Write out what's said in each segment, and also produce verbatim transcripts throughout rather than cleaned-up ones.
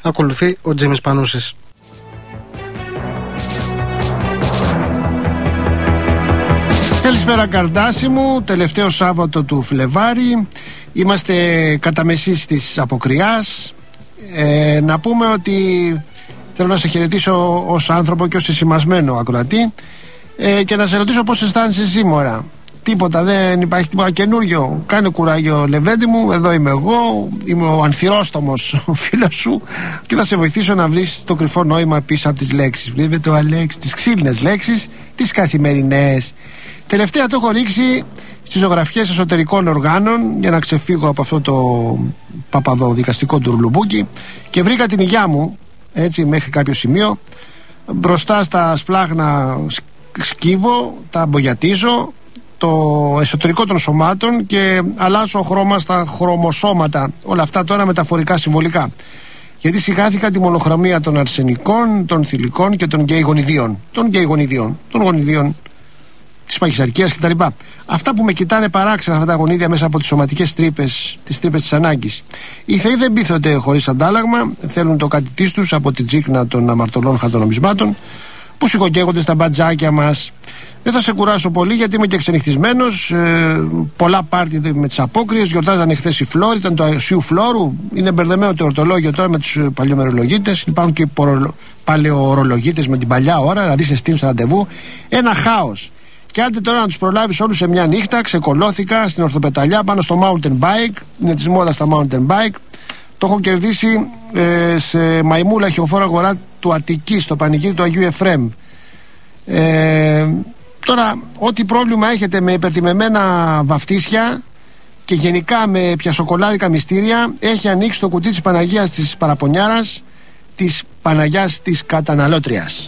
Ακολουθεί ο Τζίμις Πανούσης. Καλησπέρα Καρδάση μου, τελευταίο Σάββατο του Φλεβάρι. Είμαστε κατά μεσής της αποκριάς. ε, Να πούμε ότι θέλω να σε χαιρετήσω ως άνθρωπο και ως εσημασμένο ακροατή, ε, και να σε ρωτήσω πώς αισθάνεσαι σήμερα. Τίποτα, δεν υπάρχει τίποτα καινούριο. Κάνε κουράγιο Λεβέντη μου, εδώ είμαι εγώ. Είμαι ο ανθυρόστομος ο φίλος σου και θα σε βοηθήσω να βρεις το κρυφό νόημα πίσω από τις λέξεις. Βλέπετε ο Αλέξ, τις ξύλινες λέξεις, τις καθημερινές. Τελευταία το έχω ρίξει στις ζωγραφιές εσωτερικών οργάνων για να ξεφύγω από αυτό το παπαδοδικαστικό τουρλουμπούκι και βρήκα την υγειά μου, έτσι, μέχρι κάποιο σημείο. Μπροστά στα σπλάχνα σκύβω, τα μπογιατίζω το εσωτερικό των σωμάτων και αλλάζω χρώμα στα χρωμοσώματα. Όλα αυτά τώρα μεταφορικά, συμβολικά. Γιατί συγχάθηκα τη μονοχρωμία των αρσενικών, των θηλυκών και των γκέι γονιδίων. Των γκέι γονιδίων, των γονιδίων της παχυσαρκίας κτλ. Αυτά που με κοιτάνε παράξενα αυτά τα γονίδια μέσα από τις σωματικές τρύπες, τις τρύπες της ανάγκης. Οι θεοί δεν πείθονται χωρίς αντάλλαγμα, θέλουν το κάτι της τους από την τσίχνα των αμαρτωλών χαρτονομισμάτων που σηκωκαίγονται στα μπατζάκια μας. Δεν θα σε κουράσω πολύ γιατί είμαι και ξενυχτισμένος. Ε, πολλά πάρτι με τις απόκριες. Γιορτάζανε χθες η Φλόρη, ήταν το Ασίου Φλόρου. Είναι μπερδεμένο το ορτολόγιο τώρα με τους παλιομερολογίτες. Υπάρχουν και παλαιοορολογίτες με την παλιά ώρα, δηλαδή σε στείλουν στο ραντεβού. Ένα χάος. Και άντε τώρα να τους προλάβεις όλους σε μια νύχτα. Ξεκολώθηκα στην ορθοπεταλιά πάνω στο mountain bike. Είναι της μόδας τα mountain bike. Το έχω κερδίσει ε, σε μαϊμούλα χιοφόρα αγορά του Αττική, στο πανηγύρι του Αγίου Εφραίμ. Ε, τώρα, ό,τι πρόβλημα έχετε με υπερτιμεμένα βαφτίσια και γενικά με πιασοκολάδικα μυστήρια, έχει ανοίξει το κουτί της Παναγίας της Παραπονιάρας, της Παναγιάς της Καταναλώτριας.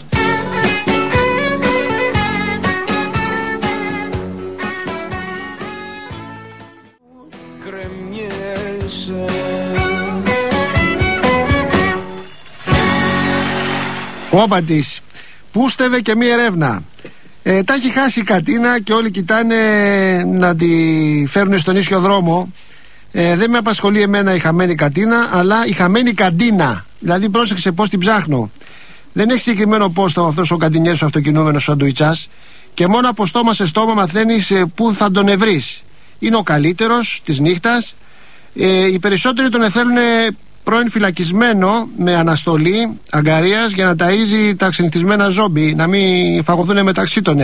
Όπα της, πούστευε και μία ερεύνα. Ε, τα έχει χάσει η Κατίνα και όλοι κοιτάνε να τη φέρουν στον ίσιο δρόμο. Ε, δεν με απασχολεί εμένα η χαμένη Κατίνα, αλλά η χαμένη Καντίνα. Δηλαδή πρόσεξε πώς την ψάχνω. Δεν έχει συγκεκριμένο πόστο αυτός ο καντινιές ο αυτοκινούμενος σαντουιτσάς και μόνο από στόμα σε στόμα μαθαίνεις ε, πού θα τον ευρείς. Είναι ο καλύτερος της νύχτας. Ε, οι περισσότεροι τον θέλουν πρώην φυλακισμένο με αναστολή αγκαρίας για να ταΐζει τα ξενυχτισμένα ζόμπι, να μην φαγωθούν μεταξύ των.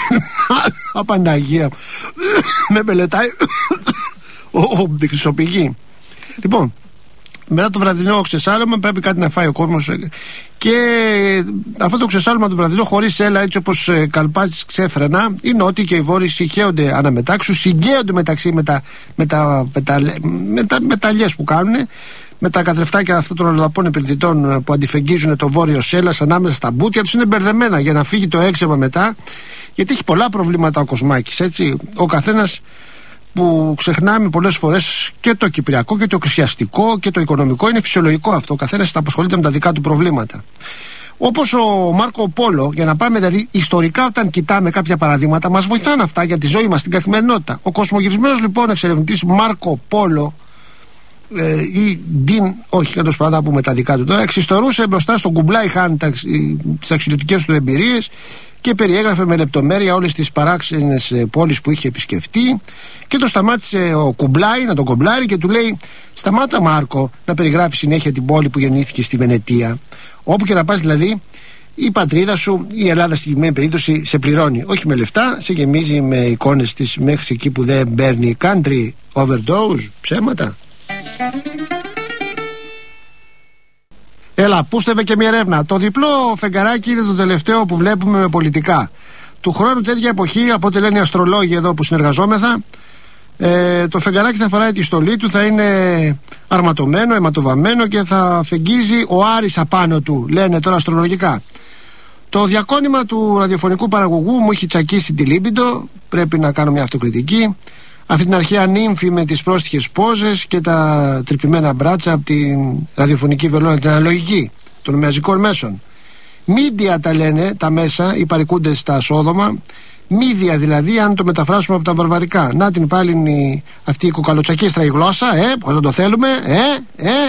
Απαναγία με μελετάει ο χρυσοπηγή. Λοιπόν, μετά το βραδινό ξεσάλωμα πρέπει κάτι να φάει ο κόσμος και αυτό το ξεσάλωμα του βραδινό χωρίς έλα, έτσι όπως καλπάζεις ξέφρενα, είναι ότι και οι βόρειοι συγχέονται αναμετάξου, συγκαίονται μεταξύ με τα, με τα, με τα, με τα μεταλλιές που κάνουν, με τα καθρεφτάκια αυτών των αλλοδαπών επενδυτών που αντιφεγγίζουν το βόρειο σέλας ανάμεσα στα μπούτια τους. Είναι μπερδεμένα για να φύγει το έξεμα μετά, γιατί έχει πολλά προβλήματα ο Κοσμάκης, έτσι. Ο καθένας, που ξεχνάμε πολλές φορές, και το κυπριακό και το εκκλησιαστικό και το οικονομικό, είναι φυσιολογικό αυτό. Ο καθένας θα απασχολείται με τα δικά του προβλήματα. Όπως ο Μάρκο Πόλο, για να πάμε δηλαδή ιστορικά, όταν κοιτάμε κάποια παραδείγματα, μας βοηθάνε αυτά για τη ζωή μας, την καθημερινότητα. Ο κοσμογυρισμένος λοιπόν εξερευνητής Μάρκο Πόλο, ε, ή Ντίν, όχι, θα το σπουδά πούμε τα δικά του τώρα, εξιστορούσε μπροστά στον Κουμπλάι Χάν τις ταξιδιωτικές του εμπειρίες και περιέγραφε με λεπτομέρεια όλες τις παράξενες πόλεις που είχε επισκεφτεί, και το σταμάτησε ο Κουμπλάι να τον κομπλάρει και του λέει: σταμάτα Μάρκο να περιγράφει συνέχεια την πόλη που γεννήθηκε στη Βενετία. Όπου και να πας δηλαδή, η πατρίδα σου, η Ελλάδα στη συγκεκριμένη περίπτωση, σε πληρώνει. Όχι με λεφτά, σε γεμίζει με εικόνες της μέχρι εκεί που δεν παίρνει. Country overdose, ψέματα. Έλα, πούστευε και μια ερεύνα. Το διπλό φεγγαράκι είναι το τελευταίο που βλέπουμε με πολιτικά. Του χρόνου τέτοια εποχή, από ό,τι λένε οι αστρολόγοι εδώ που συνεργαζόμεθα, ε, το φεγγαράκι θα φοράει τη στολή του, θα είναι αρματωμένο, αιματοβαμμένο και θα φεγγίζει ο Άρης απάνω του, λένε τώρα αστρολογικά. Το διακόνημα του ραδιοφωνικού παραγωγού μου έχει τσακίσει τη λίμπιντο, πρέπει να κάνω μια αυτοκριτική. Αυτή την αρχαία νύμφη με τις πρόστιχες πόζες και τα τρυπημένα μπράτσα από την ραδιοφωνική βελόνα, την αναλογική των μαζικών μέσων. Μίντια τα λένε τα μέσα, οι παρικούντες στα σόδομα. Μίδια δηλαδή, αν το μεταφράσουμε από τα βαρβαρικά. Να την πάλι αυτή η κοκαλοτσακίστρα η γλώσσα, ε, πώς δεν το θέλουμε, ε, ε,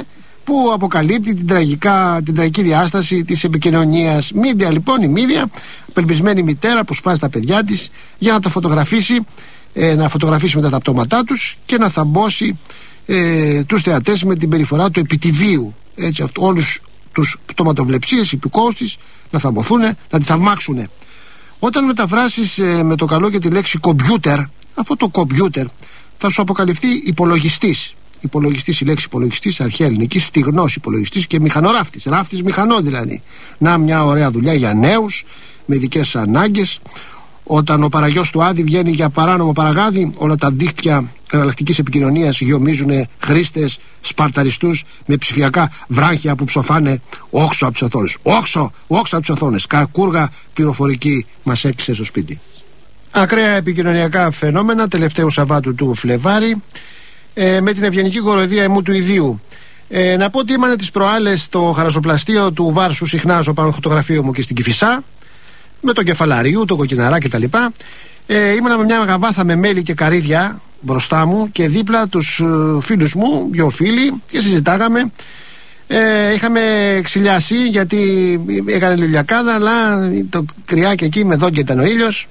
που αποκαλύπτει την, τραγικά, την τραγική διάσταση της επικοινωνίας. Μίδια λοιπόν, η Μίδια, απελπισμένη μητέρα που σφάζει τα παιδιά της για να τα φωτογραφίσει, ε, να φωτογραφίσει μετά τα πτώματά τους και να θαμπώσει ε, τους θεατές με την περιφορά του επιτιβίου. Έτσι, αυτό, όλους τους πτωματοβλεψίες, υπηκόους της, να θαμποθούν, να τη θαυμάξουν. Όταν μεταφράσεις ε, με το καλό και τη λέξη κομπιούτερ, αυτό το κομπιούτερ θα σου αποκαλυφθεί υπολογιστής. Υπολογιστής, η λέξη υπολογιστής, αρχαία ελληνική, στιγνός υπολογιστής και μηχανοράφτης. Ράφτης μηχανό δηλαδή. Να, μια ωραία δουλειά για νέους με ειδικές ανάγκες. Όταν ο παραγιός του Άδη βγαίνει για παράνομο παραγάδι, όλα τα δίκτυα εναλλακτικής επικοινωνίας γεωμίζουν χρήστες σπαρταριστούς με ψηφιακά βράχια που ψοφάνε όξο από τις οθόνες. Όξο, όξο από τις οθόνες. Κακούργα πληροφορική μας έκλεισε στο σπίτι. Ακραία επικοινωνιακά φαινόμενα τελευταίου Σαββάτου του Φλεβάρι, ε, με την ευγενική κοροϊδία εμού του ιδίου. Ε, να πω ότι ήμανε τις προάλλες στο χαραζοπλαστείο του Βάρσου, συχνάζω πάνω στο φωτογραφείο μου και στην Κηφισά, με τον κεφαλαριού, τον κοκκιναρά κτλ. Ε, ήμουνα με μια γαβάθα με μέλι και καρύδια μπροστά μου και δίπλα τους ε, φίλους μου, δύο φίλοι, και συζητάγαμε. Ε, είχαμε ξυλιάσει γιατί έκανε λουλιακάδα, αλλά το κρυάκι εκεί με δόντια ήταν ο ήλιος.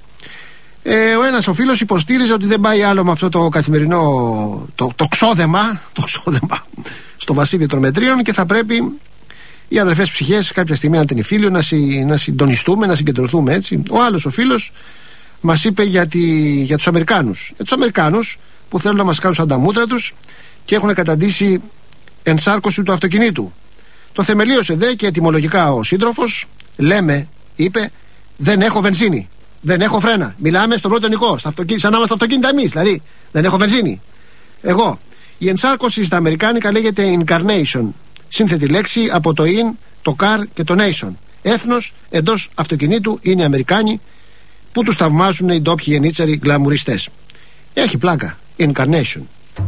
Ε, ο ένας ο φίλος υποστήριζε ότι δεν πάει άλλο με αυτό το καθημερινό το, το, ξόδεμα, το ξόδεμα στο βασίλειο των μετρίων και θα πρέπει οι αδερφές ψυχές κάποια στιγμή, αν την φίλιο, να, συ, να συντονιστούμε, να συγκεντρωθούμε έτσι. Ο άλλος ο φίλος μας είπε για, τη, για τους Αμερικάνους. Για τους Αμερικάνους που θέλουν να μας κάνουν σαν τα μούτρα τους και έχουν καταντήσει ενσάρκωση του αυτοκινήτου. Το θεμελίωσε δε και ετυμολογικά ο σύντροφος. Λέμε, είπε, δεν έχω βενζίνη. Δεν έχω φρένα. Μιλάμε στον πρώτο νοικό, σαν να είμαστε αυτοκίνητα εμείς. Δηλαδή, δεν έχω βενζίνη. Εγώ. Η ενσάρκωση στα αμερικάνικα λέγεται incarnation. Σύνθετη λέξη από το in, το car και το nation. Έθνος εντός αυτοκινήτου είναι Αμερικάνοι που τους θαυμάζουν οι ντόπιοι γενίτσαροι γκλαμουριστές. Έχει πλάκα. Incarnation.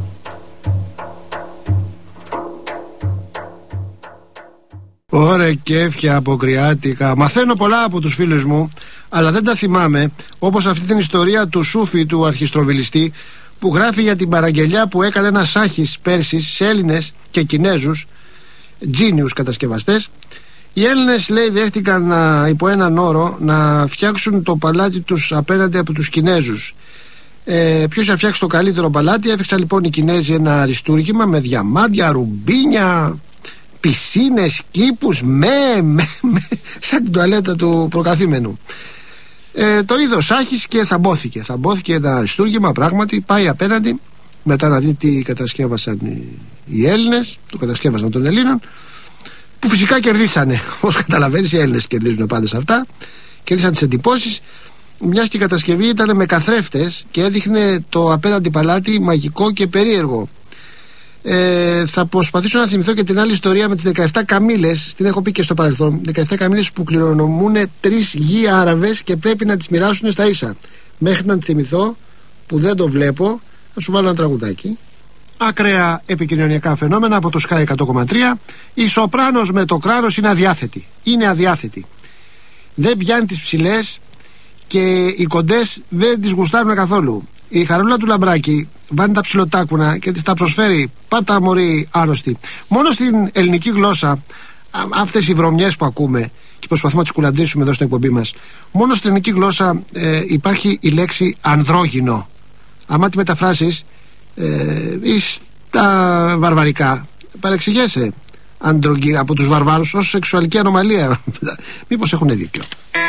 Ωραία κέφια αποκριάτικα. Μαθαίνω πολλά από τους φίλους μου, αλλά δεν τα θυμάμαι, όπως αυτή την ιστορία του Σούφη, του αρχιστροβιλιστή, που γράφει για την παραγγελιά που έκανε ένας Σάχης πέρσι σε Έλληνες και Κινέζους, genius κατασκευαστές. Οι Έλληνες, λέει, δέχτηκαν να, υπό έναν όρο να φτιάξουν το παλάτι τους απέναντι από τους Κινέζους. Ε, ποιος θα φτιάξει το καλύτερο παλάτι? Έφτιαξαν λοιπόν οι Κινέζοι ένα αριστούργημα με διαμάντια, ρουμπίνια, πισίνες, κήπους, με, με, με, σαν την τουαλέτα του προκαθήμενου. Ε, το είδε ο Σάχης και θαμπόθηκε. Θαμπόθηκε ένα αριστούργημα, πράγματι. Πάει απέναντι, μετά να δει τι κατασκεύασαν οι, οι Έλληνες, το κατασκεύασαν των Ελλήνων, που φυσικά κερδίσανε. Όπως καταλαβαίνεις, οι Έλληνες κερδίζουν πάντα σε αυτά. Κερδίσαν τις εντυπώσεις, μιας και η κατασκευή ήταν με καθρέφτες και έδειχνε το απέναντι παλάτι μαγικό και περίεργο. Ε, θα προσπαθήσω να θυμηθώ και την άλλη ιστορία με τις δεκαεπτά καμήλες. Την έχω πει και στο παρελθόν. δεκαεπτά καμήλες που κληρονομούν τρεις γη Άραβες και πρέπει να τις μοιράσουν στα ίσα. Μέχρι να τη θυμηθώ, που δεν το βλέπω, θα σου βάλω ένα τραγουδάκι. Ακραία επικοινωνιακά φαινόμενα από το Sky εκατό κόμμα τρία. Η Σοπράνος με το κράνος είναι αδιάθετη. Είναι αδιάθετη. Δεν πιάνει τις ψηλές και οι κοντές δεν τις γουστάρουν καθόλου. Η Χαρούλα του Λαμπράκη βάνει τα ψιλοτάκουνα και της τα προσφέρει. Πάτα μωρή άρρωστη. Μόνο στην ελληνική γλώσσα, αυτές οι βρωμιές που ακούμε και προσπαθούμε να τις κουλαντρήσουμε εδώ στην εκπομπή μας, μόνο στην ελληνική γλώσσα ε, υπάρχει η λέξη ανδρόγυνο. Άμα τη μεταφράσεις ε, ή στα βαρβαρικά, παρεξηγέσαι αντρογυ... από τους βαρβάρους ως σεξουαλική ανομαλία. Μήπως έχουν δίκιο.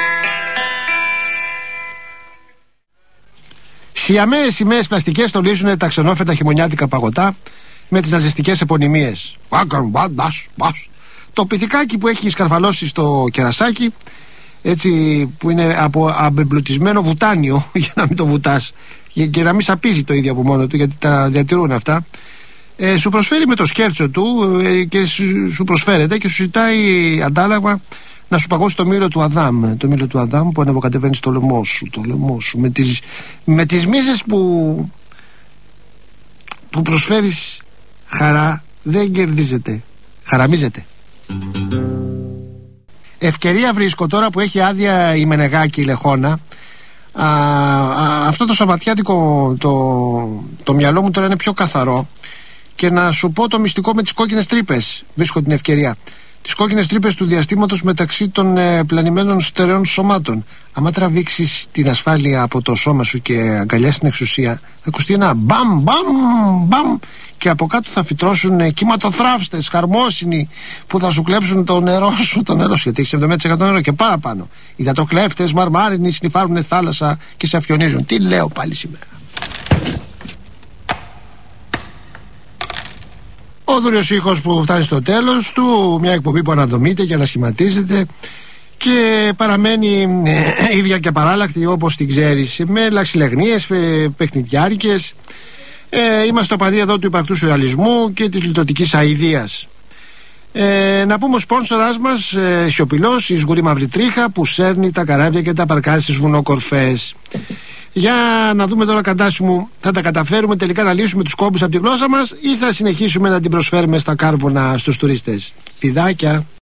Σιαμαίες σημαίες πλαστικές στολίζουν τα ξενόφερτα χειμωνιάτικα παγωτά με τις ναζιστικές επωνυμίες. Το πυθικάκι που έχει σκαρφαλώσει στο κερασάκι, έτσι, που είναι από αμπεμπλουτισμένο βουτάνιο, για να μην το βουτάς και να μην σαπίζει το ίδιο από μόνο του, γιατί τα διατηρούν αυτά. Ε, σου προσφέρει με το σκέρτσο του ε, και σου, σου προσφέρεται και σου ζητάει αντάλλαγμα να σου παγώσει το μήλο του Αδάμ. Το μήλο του Αδάμ που ανεβοκατεβαίνει στο λαιμό σου, το λαιμό σου με τις, με τις μίζες που που προσφέρεις χαρά. Δεν κερδίζεται, χαραμίζεται. Ευκαιρία βρίσκω τώρα που έχει άδεια η Μενεγάκη η Λεχώνα. Α, α, αυτό το σαββατιάτικο το, το μυαλό μου τώρα είναι πιο καθαρό και να σου πω το μυστικό με τις κόκκινες τρύπες. Βρίσκω την ευκαιρία. Τις κόκκινες τρύπες του διαστήματος μεταξύ των ε, πλανημένων στερεών σωμάτων. Άμα τραβήξεις την ασφάλεια από το σώμα σου και αγκαλιάσεις την εξουσία, θα ακουστεί ένα μπαμ μπαμ μπαμ και από κάτω θα φυτρώσουν ε, κυματοθράφστες χαρμόσυνοι που θα σου κλέψουν το νερό σου, το νερό σου, γιατί έχεις εβδομήντα τοις εκατό νερό και παραπάνω. Οι υδατοκλέφτες μαρμάρινοι συνυφάρουν θάλασσα και σε αφιονίζουν. Τι λέω πάλι σήμερα. Ο δούριος ήχος που φτάνει στο τέλος του, μια εκπομπή που αναδομείται και ανασχηματίζεται και παραμένει ε, ίδια και παράλλακτη όπως την ξέρεις, με λαξιλεγνίες, ε, παιχνιδιάρικες. Ε, είμαστε οπαδοί εδώ του υπαρκτού σουρεαλισμού και της λιτωτικής αηδίας. Ε, να πούμε ο σπόνσορας μας, ε, σιωπηλός, η Σγουρή Μαύρη Τρίχα, που σέρνει τα καράβια και τα παρκάζει στις βουνοκορφές. Για να δούμε τώρα, Καντάση μου, θα τα καταφέρουμε τελικά να λύσουμε τους κόμπους από τη γλώσσα μας ή θα συνεχίσουμε να την προσφέρουμε στα κάρβουνα στους τουρίστες? Φιδάκια.